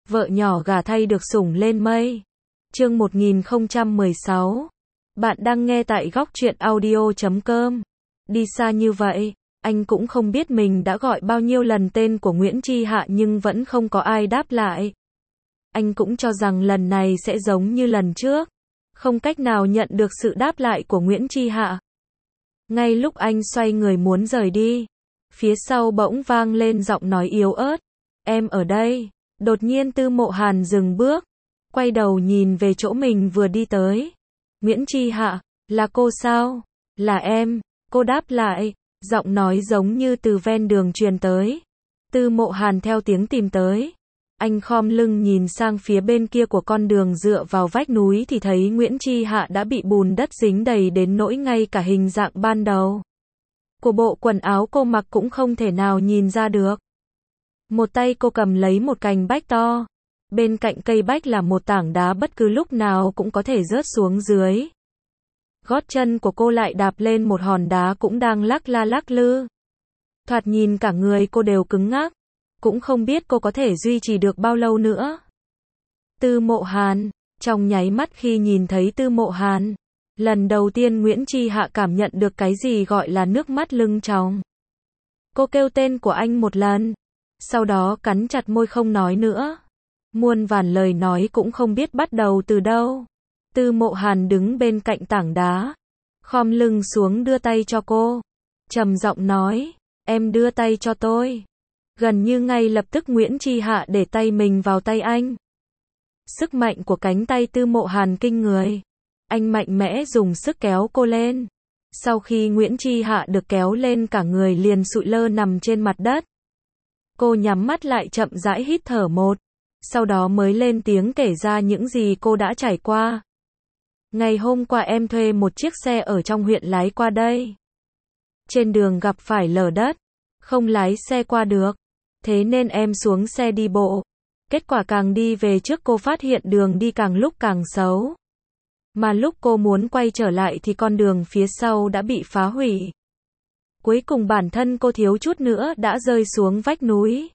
vợ nhỏ gả thay được sủng lên mây. Chương 1016. Bạn đang nghe tại góc truyện audio.com. Đi xa như vậy, anh cũng không biết mình đã gọi bao nhiêu lần tên của Nguyễn Chi Hạ nhưng vẫn không có ai đáp lại. Anh cũng cho rằng lần này sẽ giống như lần trước, không cách nào nhận được sự đáp lại của Nguyễn Chi Hạ. Ngay lúc anh xoay người muốn rời đi, phía sau bỗng vang lên giọng nói yếu ớt. Em ở đây. Đột nhiên Tư Mộ Hàn dừng bước, quay đầu nhìn về chỗ mình vừa đi tới. Nguyễn Chi Hạ, là cô sao? Là em, cô đáp lại, giọng nói giống như từ ven đường truyền tới. Tư Mộ Hàn theo tiếng tìm tới. Anh khom lưng nhìn sang phía bên kia của con đường dựa vào vách núi thì thấy Nguyễn Chi Hạ đã bị bùn đất dính đầy đến nỗi ngay cả hình dạng ban đầu của bộ quần áo cô mặc cũng không thể nào nhìn ra được. Một tay cô cầm lấy một cành bách to. Bên cạnh cây bách là một tảng đá bất cứ lúc nào cũng có thể rớt xuống dưới. Gót chân của cô lại đạp lên một hòn đá cũng đang lắc la lắc lư. Thoạt nhìn cả người cô đều cứng ngắc. Cũng không biết cô có thể duy trì được bao lâu nữa. Tư Mộ Hàn. Trong nháy mắt khi nhìn thấy Tư Mộ Hàn, lần đầu tiên Nguyễn Chi Hạ cảm nhận được cái gì gọi là nước mắt lưng tròng. Cô kêu tên của anh một lần, sau đó cắn chặt môi không nói nữa. Muôn vàn lời nói cũng không biết bắt đầu từ đâu. Tư Mộ Hàn đứng bên cạnh tảng đá, khom lưng xuống đưa tay cho cô, trầm giọng nói, em đưa tay cho tôi. Gần như ngay lập tức Nguyễn Chi Hạ để tay mình vào tay anh. Sức mạnh của cánh tay Tư Mộ Hàn kinh người. Anh mạnh mẽ dùng sức kéo cô lên. Sau khi Nguyễn Chi Hạ được kéo lên cả người liền sụi lơ nằm trên mặt đất. Cô nhắm mắt lại chậm rãi hít thở một. Sau đó mới lên tiếng kể ra những gì cô đã trải qua. Ngày hôm qua em thuê một chiếc xe ở trong huyện lái qua đây. Trên đường gặp phải lở đất, không lái xe qua được. Thế nên em xuống xe đi bộ. Kết quả càng đi về trước cô phát hiện đường đi càng lúc càng xấu. Mà lúc cô muốn quay trở lại thì con đường phía sau đã bị phá hủy. Cuối cùng bản thân cô thiếu chút nữa đã rơi xuống vách núi.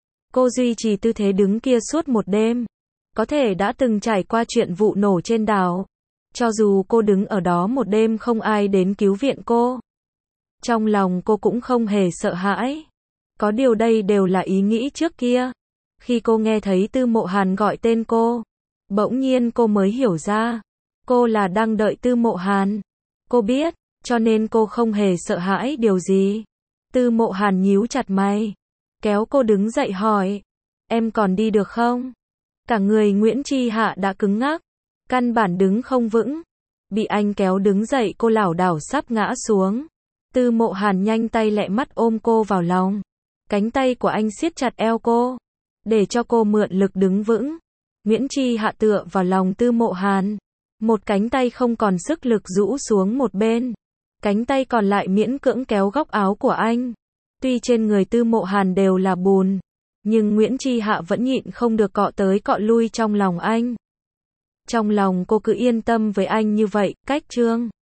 Cô duy trì tư thế đứng kia suốt một đêm. Có thể đã từng trải qua chuyện vụ nổ trên đảo. Cho dù cô đứng ở đó một đêm không ai đến cứu viện cô. Trong lòng cô cũng không hề sợ hãi. Có điều đây đều là ý nghĩ trước kia. Khi cô nghe thấy Tư Mộ Hàn gọi tên cô, bỗng nhiên cô mới hiểu ra. Cô là đang đợi Tư Mộ Hàn. Cô biết, cho nên cô không hề sợ hãi điều gì. Tư Mộ Hàn nhíu chặt mày, kéo cô đứng dậy hỏi, em còn đi được không? Cả người Nguyễn Chi Hạ đã cứng ngắc, căn bản đứng không vững. Bị anh kéo đứng dậy cô lảo đảo sắp ngã xuống. Tư Mộ Hàn nhanh tay lẹ mắt ôm cô vào lòng. Cánh tay của anh siết chặt eo cô, để cho cô mượn lực đứng vững. Nguyễn Chi Hạ tựa vào lòng Tư Mộ Hàn. Một cánh tay không còn sức lực rũ xuống một bên. Cánh tay còn lại miễn cưỡng kéo góc áo của anh. Tuy trên người Tư Mộ Hàn đều là bùn, nhưng Nguyễn Chi Hạ vẫn nhịn không được cọ tới cọ lui trong lòng anh. Trong lòng cô cứ yên tâm với anh như vậy, cách chương